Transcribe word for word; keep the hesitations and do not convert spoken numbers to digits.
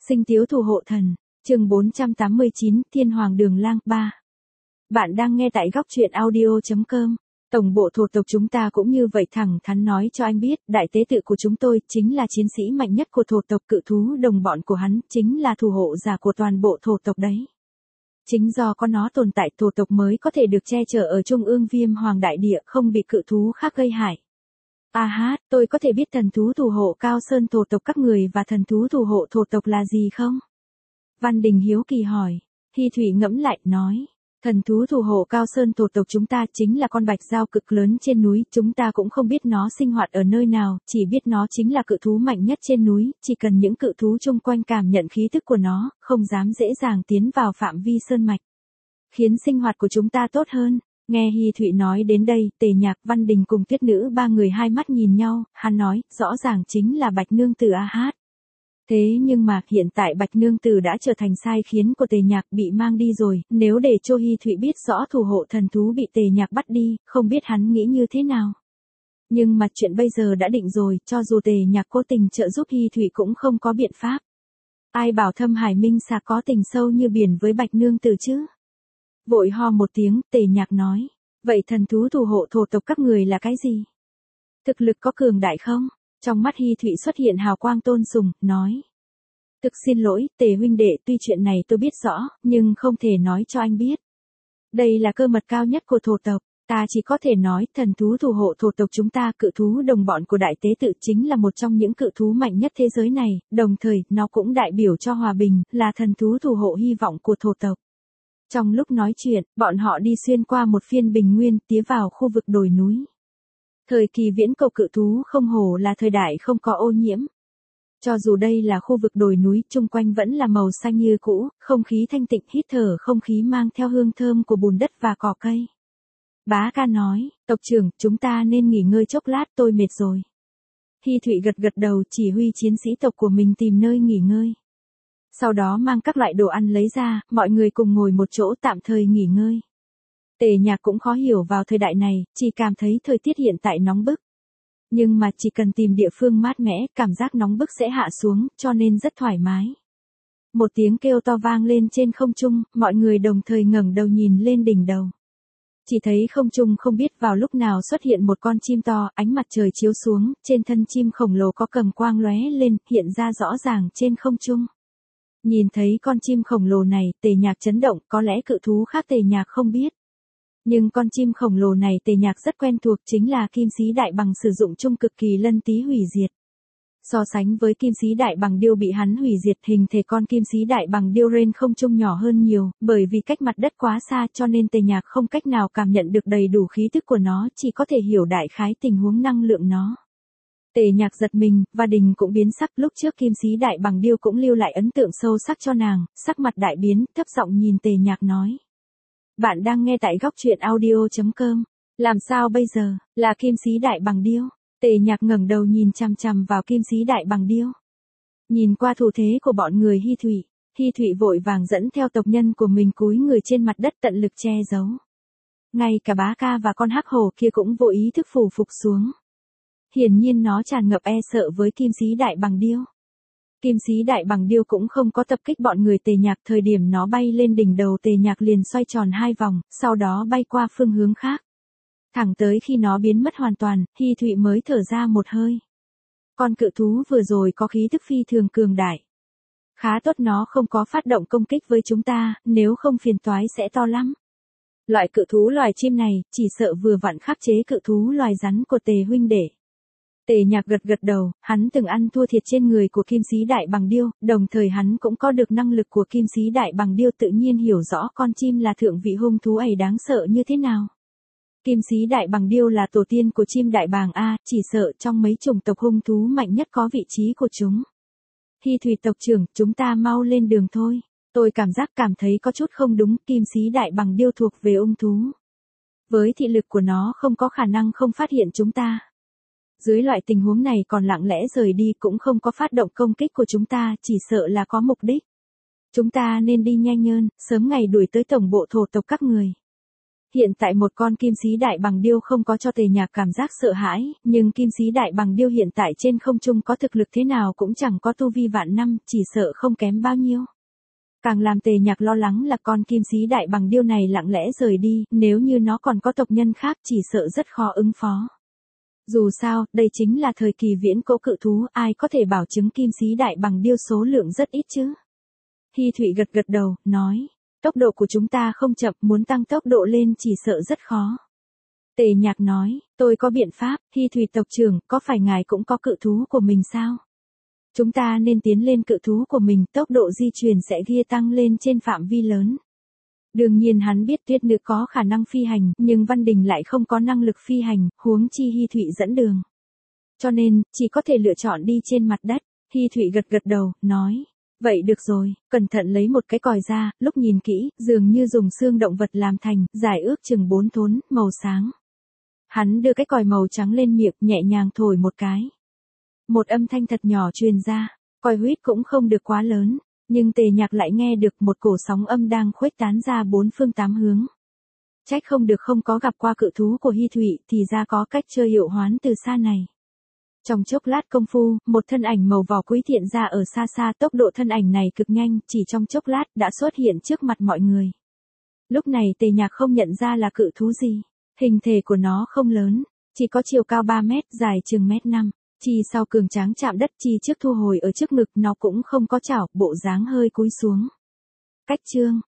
Sinh tiếu thủ hộ thần, chương bốn trăm tám mươi chín, Thiên Hoàng Đường Lang ba. Bạn đang nghe tại góc truyện audio chấm com. Tổng bộ thổ tộc chúng ta cũng như vậy thẳng thắn nói cho anh biết, đại tế tự của chúng tôi chính là chiến sĩ mạnh nhất của thổ tộc, cự thú đồng bọn của hắn chính là thủ hộ giả của toàn bộ thổ tộc đấy. Chính do có nó tồn tại, thổ tộc mới có thể được che chở ở trung ương Viêm Hoàng đại địa, không bị cự thú khác gây hại. À hát, tôi có thể biết thần thú thủ hộ Cao Sơn thổ tộc các người và thần thú thủ hộ thổ tộc là gì không? Văn Đình hiếu kỳ hỏi. Hy Thụy ngẫm lại, nói. Thần thú thủ hộ Cao Sơn thổ tộc chúng ta chính là con bạch dao cực lớn trên núi, chúng ta cũng không biết nó sinh hoạt ở nơi nào, chỉ biết nó chính là cự thú mạnh nhất trên núi, chỉ cần những cự thú chung quanh cảm nhận khí tức của nó, không dám dễ dàng tiến vào phạm vi sơn mạch. Khiến sinh hoạt của chúng ta tốt hơn. Nghe Hy Thụy nói đến đây, Tề Nhạc, Văn Đình cùng Tuyết Nữ ba người hai mắt nhìn nhau, hắn nói, rõ ràng chính là Bạch Nương Tử a hát. Thế nhưng mà, hiện tại Bạch Nương Tử đã trở thành sai khiến của Tề Nhạc, bị mang đi rồi, nếu để cho Hy Thụy biết rõ thủ hộ thần thú bị Tề Nhạc bắt đi, không biết hắn nghĩ như thế nào. Nhưng mà chuyện bây giờ đã định rồi, cho dù Tề Nhạc cố tình trợ giúp Hy Thụy cũng không có biện pháp. Ai bảo Thâm Hải Minh Xà có tình sâu như biển với Bạch Nương Tử chứ? Vội ho một tiếng, Tề Nhạc nói. Vậy thần thú thủ hộ thổ tộc các người là cái gì? Thực lực có cường đại không? Trong mắt Hy Thụy xuất hiện hào quang tôn sùng, nói. Thực xin lỗi, Tề huynh đệ, tuy chuyện này tôi biết rõ, nhưng không thể nói cho anh biết. Đây là cơ mật cao nhất của thổ tộc, ta chỉ có thể nói thần thú thủ hộ thổ tộc chúng ta, cự thú đồng bọn của đại tế tự chính là một trong những cự thú mạnh nhất thế giới này, đồng thời, nó cũng đại biểu cho hòa bình, là thần thú thủ hộ hy vọng của thổ tộc. Trong lúc nói chuyện, bọn họ đi xuyên qua một phiên bình nguyên, tiến vào khu vực đồi núi. Thời kỳ viễn cổ cự thú không hổ là thời đại không có ô nhiễm. Cho dù đây là khu vực đồi núi, chung quanh vẫn là màu xanh như cũ, không khí thanh tịnh, hít thở không khí mang theo hương thơm của bùn đất và cỏ cây. Bá ca nói, tộc trưởng, chúng ta nên nghỉ ngơi chốc lát, tôi mệt rồi. Hy Thụy gật gật đầu, chỉ huy chiến sĩ tộc của mình tìm nơi nghỉ ngơi. Sau đó mang các loại đồ ăn lấy ra, mọi người cùng ngồi một chỗ tạm thời nghỉ ngơi. Tề Nhạc cũng khó hiểu vào thời đại này, chỉ cảm thấy thời tiết hiện tại nóng bức. Nhưng mà chỉ cần tìm địa phương mát mẻ, cảm giác nóng bức sẽ hạ xuống, cho nên rất thoải mái. Một tiếng kêu to vang lên trên không trung, mọi người đồng thời ngẩng đầu nhìn lên đỉnh đầu. Chỉ thấy không trung không biết vào lúc nào xuất hiện một con chim to, ánh mặt trời chiếu xuống, trên thân chim khổng lồ có cầm quang lóe lên, hiện ra rõ ràng trên không trung. Nhìn thấy con chim khổng lồ này, Tề Nhạc chấn động, có lẽ cự thú khác Tề Nhạc không biết. Nhưng con chim khổng lồ này Tề Nhạc rất quen thuộc, chính là kim sĩ đại bằng sử dụng chung cực kỳ lân tí hủy diệt. So sánh với kim sĩ đại bằng điêu bị hắn hủy diệt, hình thể con kim sĩ đại bằng điêu trên không trung nhỏ hơn nhiều, bởi vì cách mặt đất quá xa cho nên Tề Nhạc không cách nào cảm nhận được đầy đủ khí tức của nó, chỉ có thể hiểu đại khái tình huống năng lượng nó. Tề Nhạc giật mình, và Đình cũng biến sắc, lúc trước kim sĩ đại bằng điêu cũng lưu lại ấn tượng sâu sắc cho nàng, sắc mặt đại biến, thấp giọng nhìn Tề Nhạc nói. Bạn đang nghe tại góc truyện audio chấm com. Làm sao bây giờ, là kim sĩ đại bằng điêu? Tề Nhạc ngẩng đầu nhìn chằm chằm vào kim sĩ đại bằng điêu. Nhìn qua thủ thế của bọn người Hy Thụy, Hy Thụy vội vàng dẫn theo tộc nhân của mình cúi người trên mặt đất tận lực che giấu. Ngay cả Bá Ca và con hắc hổ kia cũng vô ý thức phủ phục xuống. Hiển nhiên nó tràn ngập e sợ với kim sĩ đại bằng điêu. Kim sĩ đại bằng điêu cũng không có tập kích bọn người Tề Nhạc, thời điểm nó bay lên đỉnh đầu Tề Nhạc liền xoay tròn hai vòng, sau đó bay qua phương hướng khác. Thẳng tới khi nó biến mất hoàn toàn, Hy Thụy mới thở ra một hơi. Con cự thú vừa rồi có khí tức phi thường cường đại. Khá tốt nó không có phát động công kích với chúng ta, nếu không phiền toái sẽ to lắm. Loại cự thú loài chim này, chỉ sợ vừa vặn khắc chế cự thú loài rắn của Tề huynh đệ. Tề Nhạc gật gật đầu, hắn từng ăn thua thiệt trên người của kim sĩ đại bằng điêu, đồng thời hắn cũng có được năng lực của kim sĩ đại bằng điêu, tự nhiên hiểu rõ con chim là thượng vị hung thú ấy đáng sợ như thế nào. Kim sĩ đại bằng điêu là tổ tiên của chim đại bàng A, chỉ sợ trong mấy chủng tộc hung thú mạnh nhất có vị trí của chúng. Hy Thụy tộc trưởng, chúng ta mau lên đường thôi. Tôi cảm giác cảm thấy có chút không đúng, kim sĩ đại bằng điêu thuộc về ung thú. Với thị lực của nó không có khả năng không phát hiện chúng ta. Dưới loại tình huống này còn lặng lẽ rời đi cũng không có phát động công kích của chúng ta, chỉ sợ là có mục đích. Chúng ta nên đi nhanh hơn, sớm ngày đuổi tới tổng bộ thổ tộc các người. Hiện tại một con kim sĩ đại bằng điêu không có cho Tề Nhạc cảm giác sợ hãi, nhưng kim sĩ đại bằng điêu hiện tại trên không trung có thực lực thế nào cũng chẳng có tu vi vạn năm, chỉ sợ không kém bao nhiêu. Càng làm Tề Nhạc lo lắng là con kim sĩ đại bằng điêu này lặng lẽ rời đi, nếu như nó còn có tộc nhân khác chỉ sợ rất khó ứng phó. Dù sao, đây chính là thời kỳ viễn cổ cự thú, ai có thể bảo chứng kim sĩ đại bằng điêu số lượng rất ít chứ. Hi Thụy gật gật đầu, nói, tốc độ của chúng ta không chậm, muốn tăng tốc độ lên chỉ sợ rất khó. Tề Nhạc nói, tôi có biện pháp. Hi Thụy tộc trưởng, có phải ngài cũng có cự thú của mình sao? Chúng ta nên tiến lên cự thú của mình, tốc độ di chuyển sẽ gia tăng lên trên phạm vi lớn. Đương nhiên hắn biết Tuyết Nữ có khả năng phi hành, nhưng Văn Đình lại không có năng lực phi hành, huống chi Hi Thụy dẫn đường. Cho nên, chỉ có thể lựa chọn đi trên mặt đất. Hi Thụy gật gật đầu, nói, vậy được rồi, cẩn thận lấy một cái còi ra, lúc nhìn kỹ, dường như dùng xương động vật làm thành, dài ước chừng bốn thốn, màu sáng. Hắn đưa cái còi màu trắng lên miệng, nhẹ nhàng thổi một cái. Một âm thanh thật nhỏ truyền ra, còi huýt cũng không được quá lớn, nhưng Tề Nhạc lại nghe được một cổ sóng âm đang khuếch tán ra bốn phương tám hướng. Trách không được không có gặp qua cự thú của Hi Thụy, thì ra có cách chơi hiệu hoán từ xa này. Trong chốc lát công phu, một thân ảnh màu vỏ quý hiện ra ở xa xa, tốc độ thân ảnh này cực nhanh, chỉ trong chốc lát đã xuất hiện trước mặt mọi người. Lúc này Tề Nhạc không nhận ra là cự thú gì, hình thể của nó không lớn, chỉ có chiều cao ba mét, dài chừng mét năm. Chi sau cường tráng chạm đất, chi trước thu hồi ở trước ngực, nó cũng không có chảo, bộ dáng hơi cúi xuống. Cách chương